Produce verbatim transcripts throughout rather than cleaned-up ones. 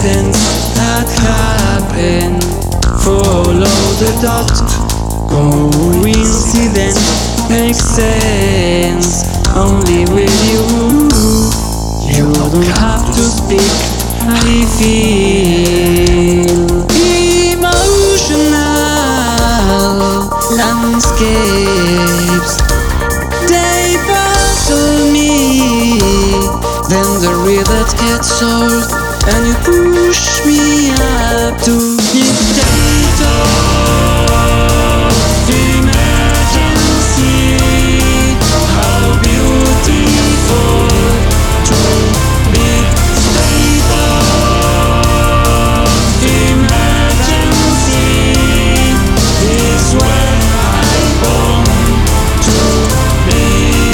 incidents that happen. Follow the dot. Coincidence makes sense only with you. You don't have to speak. I feel emotional landscapes. They puzzle me. Then the rhythm gets old, and you push me up to the state of emergency. How beautiful to be state of emergency is where I want to be.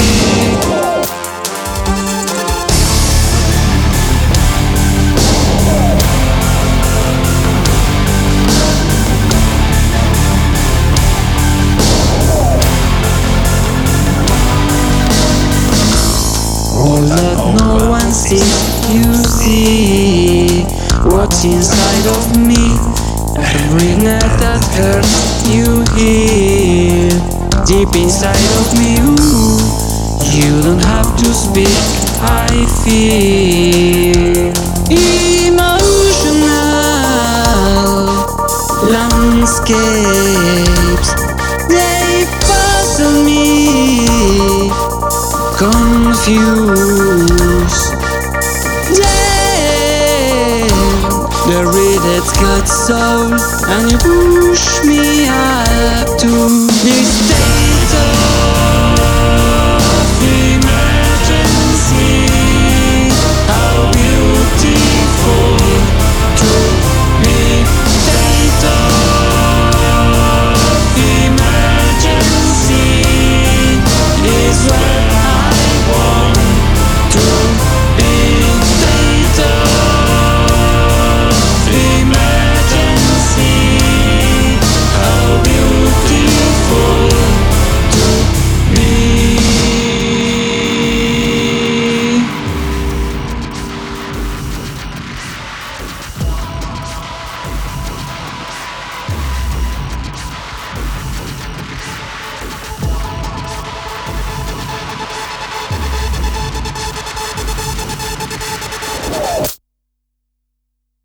All that no one sees, you see what's inside of me. Every night that hurts, you hear deep inside of me. Ooh, you don't have to speak, I feel emotional landscapes. They puzzle me, confused. Then the rhythm gets soul, and you push me up to this state of